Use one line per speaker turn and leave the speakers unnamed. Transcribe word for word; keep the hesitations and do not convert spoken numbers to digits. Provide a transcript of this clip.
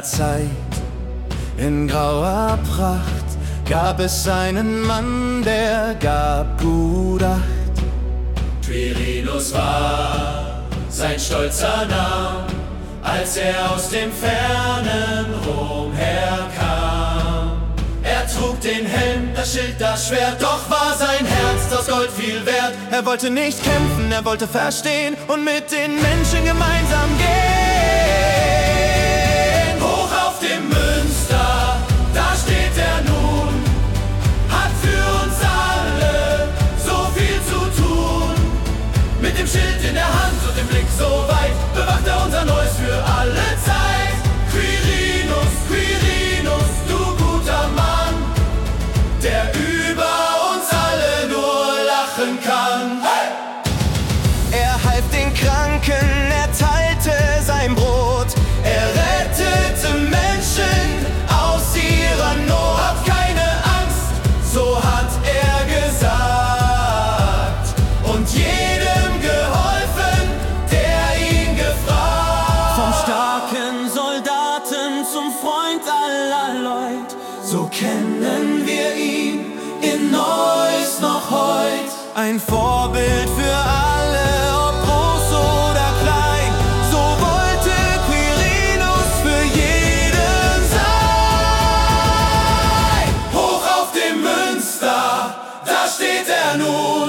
Zeit. In grauer Pracht gab es einen Mann, der gab gut Acht.
Quirinus war sein stolzer Name, als er aus dem fernen Rom herkam. Er trug den Helm, das Schild, das Schwert, doch war sein Herz aus Gold viel wert.
Er wollte nicht kämpfen, er wollte verstehen und mit den Menschen gemeinsam gehen.
Hoch auf dem Münster, da steht er nun, hat für uns alle so viel zu tun. Mit dem Schild in der Hand und dem Blick so weit, bewacht er unser Neues für alle Zeit. Quirinus, Quirinus, du guter Mann, der über uns alle nur lachen kann. Hey!
Er half den Kranken, er teilte sein Brot, er rettete Menschen aus ihrer Not.
Hab keine Angst, so hat er gesagt, und jedem geholfen, der ihn gefragt.
Vom starken Soldaten zum Freund aller Leut, so kennen wir ihn in Neuss noch heut. Ein Vorbild für alle, ob groß oder klein, so wollte Quirinus für jeden
sein. Hoch auf dem Münster, da steht er nun.